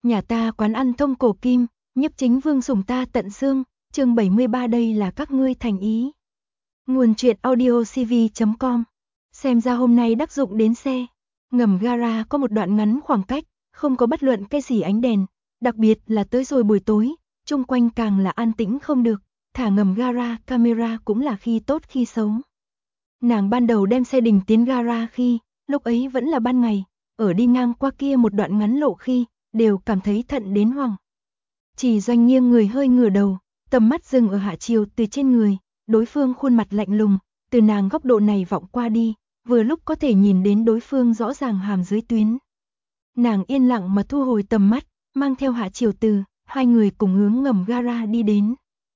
Nhà ta quán ăn thông cổ kim, nhiếp chính vương sủng ta tận xương, chương 73 đây là các ngươi thành ý. Nguồn truyện audio cv.com. Xem ra hôm nay đắc dụng đến xe. Ngầm gara có một đoạn ngắn khoảng cách, không có bất luận cái gì ánh đèn, đặc biệt là tới rồi buổi tối, chung quanh càng là an tĩnh không được, thả ngầm gara camera cũng là khi tốt khi xấu. Nàng ban đầu đem xe đình tiến gara khi, lúc ấy vẫn là ban ngày, ở đi ngang qua kia một đoạn ngắn lộ khi, đều cảm thấy thận đến hoảng. Chỉ Doanh nghiêng người hơi ngửa đầu, tầm mắt dừng ở Hạ Triều Từ trên người, đối phương khuôn mặt lạnh lùng, từ nàng góc độ này vọng qua đi, vừa lúc có thể nhìn đến đối phương rõ ràng hàm dưới tuyến. Nàng yên lặng mà thu hồi tầm mắt, mang theo Hạ Triều Từ, hai người cùng hướng ngầm gara đi đến.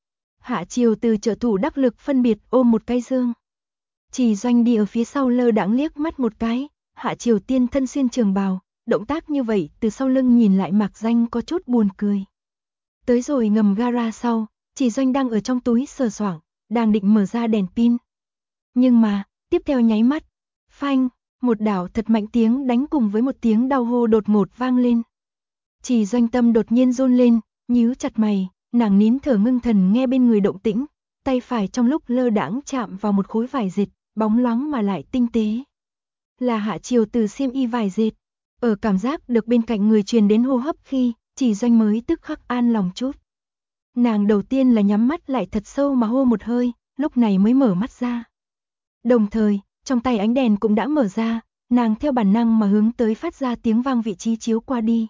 Hạ Triều Từ trợ thủ đắc lực phân biệt ôm một cái dương. Chỉ Doanh đi ở phía sau lơ đãng liếc mắt một cái, Hạ Triều Tiên thân xuyên trường bào, động tác như vậy từ sau lưng nhìn lại mạc danh có chút buồn cười. Tới rồi ngầm gara sau, Chỉ Doanh đang ở trong túi sờ soạng, đang định mở ra đèn pin. Nhưng mà, tiếp theo nháy mắt, phanh, một đảo thật mạnh tiếng đánh cùng với một tiếng đau hô đột ngột vang lên. Chỉ Doanh tâm đột nhiên run lên, nhíu chặt mày, nàng nín thở ngưng thần nghe bên người động tĩnh, tay phải trong lúc lơ đãng chạm vào một khối vải dệt, bóng loáng mà lại tinh tế. Là Hạ Triều Từ xiêm y vải dệt. Ở cảm giác được bên cạnh người truyền đến hô hấp khi, Chỉ Doanh mới tức khắc an lòng chút. Nàng đầu tiên là nhắm mắt lại thật sâu mà hô một hơi, lúc này mới mở mắt ra. Đồng thời, trong tay ánh đèn cũng đã mở ra, nàng theo bản năng mà hướng tới phát ra tiếng vang vị trí chiếu qua đi.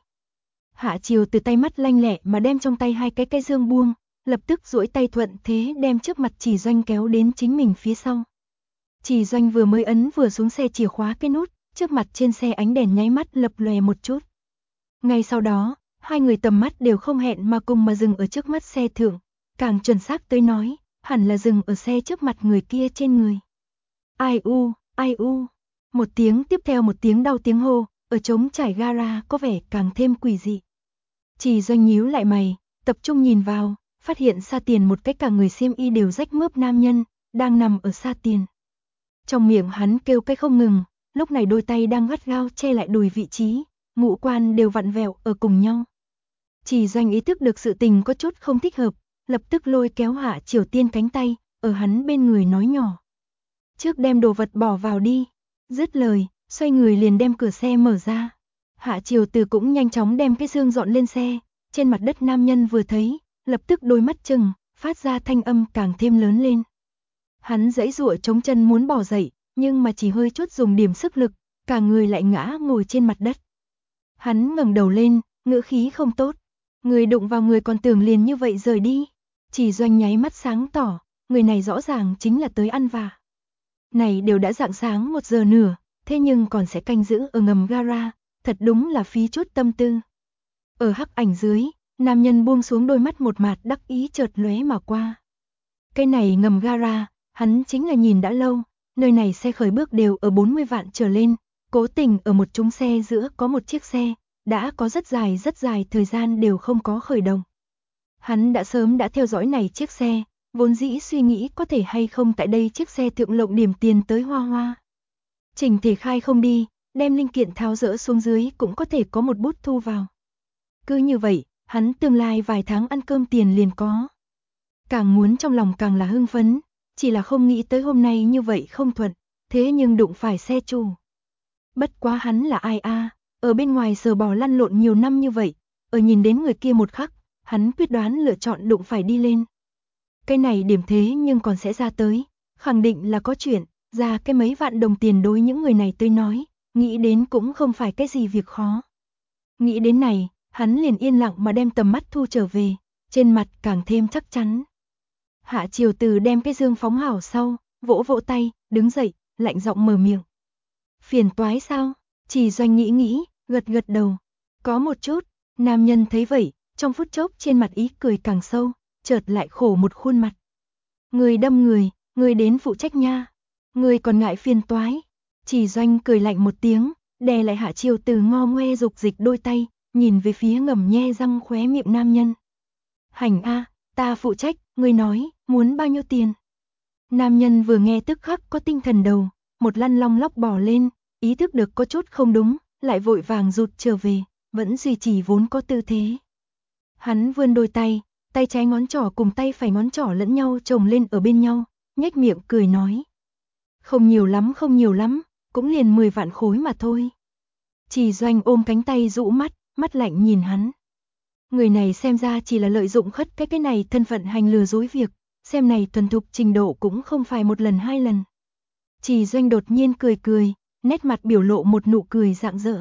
Hạ Triều Từ tay mắt lanh lẹ mà đem trong tay hai cái dương buông, lập tức duỗi tay thuận thế đem trước mặt Chỉ Doanh kéo đến chính mình phía sau. Chỉ Doanh vừa mới ấn vừa xuống xe chìa khóa cái nút, trước mặt trên xe ánh đèn nháy mắt lập lòe một chút. Ngay sau đó, hai người tầm mắt đều không hẹn mà cùng mà dừng ở trước mắt xe thượng, càng chuẩn xác tới nói, hẳn là dừng ở xe trước mặt người kia trên người. Ai u, một tiếng tiếp theo một tiếng đau tiếng hô, ở trống trải gara có vẻ càng thêm quỷ dị. Chỉ Doanh nhíu lại mày, tập trung nhìn vào, phát hiện xa tiền một cái cả người xiêm y đều rách mướp nam nhân, đang nằm ở xa tiền. Trong miệng hắn kêu cái không ngừng, lúc này đôi tay đang gắt gao che lại đùi vị trí, ngũ quan đều vặn vẹo ở cùng nhau. Chỉ Doanh ý thức được sự tình có chút không thích hợp, lập tức lôi kéo Hạ Triều Tiên cánh tay, ở hắn bên người nói nhỏ. Trước đem đồ vật bỏ vào đi. Dứt lời, xoay người liền đem cửa xe mở ra. Hạ Triều Từ cũng nhanh chóng đem cái dương dọn lên xe, trên mặt đất nam nhân vừa thấy, lập tức đôi mắt trừng, phát ra thanh âm càng thêm lớn lên. Hắn giãy giụa chống chân muốn bỏ dậy, nhưng mà chỉ hơi chút dùng điểm sức lực, cả người lại ngã ngồi trên mặt đất. Hắn ngẩng đầu lên, ngữ khí không tốt. Người đụng vào người còn tưởng liền như vậy rời đi. Chỉ Doanh nháy mắt sáng tỏ, người này rõ ràng chính là tới ăn vạ. Này đều đã rạng sáng 1 giờ nửa, thế nhưng còn sẽ canh giữ ở ngầm gara, thật đúng là phí chút tâm tư. Ở hắc ảnh dưới, nam nhân buông xuống đôi mắt một mạt đắc ý chợt lóe mà qua. Cái này ngầm gara, hắn chính là nhìn đã lâu, nơi này xe khởi bước đều ở 40 vạn trở lên, cố tình ở một trúng xe giữa có một chiếc xe, đã có rất dài thời gian đều không có khởi động. Hắn đã sớm đã theo dõi này chiếc xe, vốn dĩ suy nghĩ có thể hay không tại đây chiếc xe thượng lộng điểm tiền tới hoa hoa. Trình thể khai không đi, đem linh kiện tháo dỡ xuống dưới cũng có thể có một bút thu vào. Cứ như vậy, hắn tương lai vài tháng ăn cơm tiền liền có. Càng muốn trong lòng càng là hưng phấn, chỉ là không nghĩ tới hôm nay như vậy không thuận, thế nhưng đụng phải xe chủ. Bất quá hắn là ai a, ở bên ngoài sờ bò lăn lộn nhiều năm như vậy, ở nhìn đến người kia một khắc, hắn quyết đoán lựa chọn đụng phải đi lên. Cái này điểm thế nhưng còn sẽ ra tới, khẳng định là có chuyện, ra cái mấy vạn đồng tiền đối những người này tôi nói, nghĩ đến cũng không phải cái gì việc khó. Nghĩ đến này, hắn liền yên lặng mà đem tầm mắt thu trở về, trên mặt càng thêm chắc chắn. Hạ Triều Từ đem cái dương phóng hảo sau, vỗ vỗ tay, đứng dậy, lạnh giọng mở miệng. Phiền toái sao? Chỉ Doanh nghĩ, gật gật đầu. Có một chút, nam nhân thấy vậy, trong phút chốc trên mặt ý cười càng sâu, chợt lại khổ một khuôn mặt. Người đâm người đến phụ trách nha. Người còn ngại phiền toái. Chỉ Doanh cười lạnh một tiếng, đè lại Hạ Triều Từ ngo ngoe dục dịch đôi tay, nhìn về phía ngầm nhe răng khóe miệng nam nhân. Hành a, ta phụ trách, ngươi nói, muốn bao nhiêu tiền? Nam nhân vừa nghe tức khắc có tinh thần đầu, một lăn long lóc bò lên, ý thức được có chút không đúng, lại vội vàng rụt trở về, vẫn duy trì vốn có tư thế. Hắn vươn đôi tay, tay trái ngón trỏ cùng tay phải ngón trỏ lẫn nhau chồng lên ở bên nhau, nhếch miệng cười nói. Không nhiều lắm, cũng liền 10 vạn khối mà thôi. Trì Doanh ôm cánh tay rũ mắt lạnh nhìn hắn. Người này xem ra chỉ là lợi dụng khất cái này thân phận hành lừa dối việc, xem này thuần thục trình độ cũng không phải một lần hai lần. Trì Doanh đột nhiên cười, nét mặt biểu lộ một nụ cười rạng rỡ.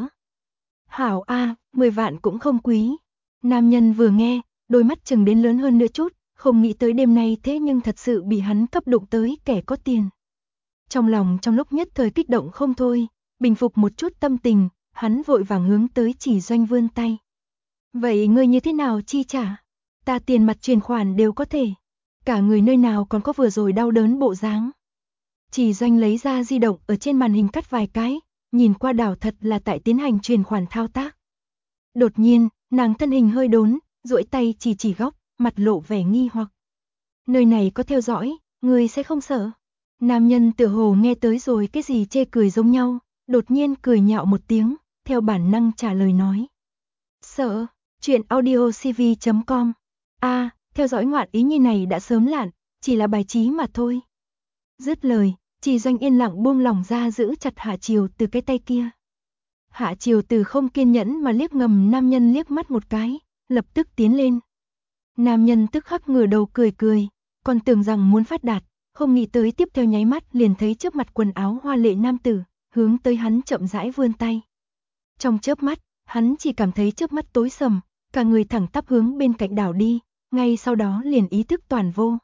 Hảo a, 10 vạn cũng không quý. Nam nhân vừa nghe, đôi mắt chừng đến lớn hơn nữa chút, không nghĩ tới đêm nay thế nhưng thật sự bị hắn cấp đụng tới kẻ có tiền. Trong lòng trong lúc nhất thời kích động không thôi, bình phục một chút tâm tình, hắn vội vàng hướng tới Trì Doanh vươn tay. Vậy ngươi như thế nào chi trả? Ta tiền mặt chuyển khoản đều có thể. Cả người nơi nào còn có vừa rồi đau đớn bộ dáng. Trì Doanh lấy ra di động ở trên màn hình cắt vài cái, nhìn qua đảo thật là tại tiến hành chuyển khoản thao tác. Đột nhiên, nàng thân hình hơi đốn, duỗi tay chỉ góc, mặt lộ vẻ nghi hoặc. Nơi này có theo dõi, ngươi sẽ không sợ? Nam nhân tựa hồ nghe tới rồi cái gì chê cười giống nhau, đột nhiên cười nhạo một tiếng, theo bản năng trả lời nói. Sợ, chuyện audiocv.com. Theo dõi ngoạn ý như này đã sớm lạn, chỉ là bài trí mà thôi. Dứt lời, Trì Doanh yên lặng buông lỏng ra giữ chặt Hạ Triều Từ cái tay kia. Hạ Triều Từ không kiên nhẫn mà liếc ngầm nam nhân liếc mắt một cái, lập tức tiến lên. Nam nhân tức khắc ngửa đầu cười, còn tưởng rằng muốn phát đạt, không nghĩ tới tiếp theo nháy mắt liền thấy trước mặt quần áo hoa lệ nam tử, hướng tới hắn chậm rãi vươn tay. Trong chớp mắt, hắn chỉ cảm thấy trước mắt tối sầm, cả người thẳng tắp hướng bên cạnh đảo đi, ngay sau đó liền ý thức toàn vô.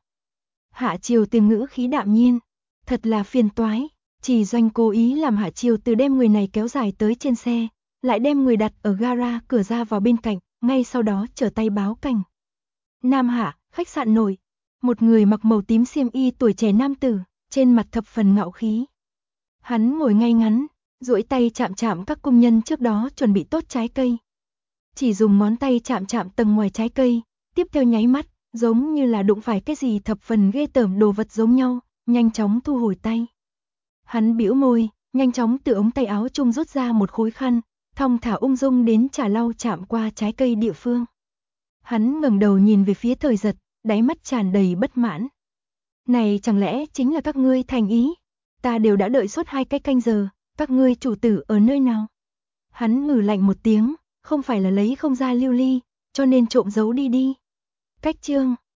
Hạ Triều Từ ngữ khí đạm nhiên, thật là phiền toái. Trì Doanh cố ý làm Hạ Triều Từ đem người này kéo dài tới trên xe, lại đem người đặt ở gara cửa ra vào bên cạnh, ngay sau đó trở tay báo cảnh. Nam Hạ, khách sạn nổi. Một người mặc màu tím xiêm y tuổi trẻ nam tử, trên mặt thập phần ngạo khí. Hắn ngồi ngay ngắn, duỗi tay chạm các công nhân trước đó chuẩn bị tốt trái cây. Chỉ dùng ngón tay chạm tầng ngoài trái cây, tiếp theo nháy mắt, giống như là đụng phải cái gì thập phần ghê tởm đồ vật giống nhau, nhanh chóng thu hồi tay. Hắn bĩu môi, nhanh chóng từ ống tay áo chung rút ra một khối khăn, thong thả ung dung đến chà lau chạm qua trái cây địa phương. Hắn ngẩng đầu nhìn về phía Thời Giật, đáy mắt tràn đầy bất mãn. Này chẳng lẽ chính là các ngươi thành ý? Ta đều đã đợi suốt 2 cái canh giờ, các ngươi chủ tử ở nơi nào? Hắn ngừ lạnh một tiếng, không phải là lấy không ra lưu ly, cho nên trộm giấu đi. Cách chương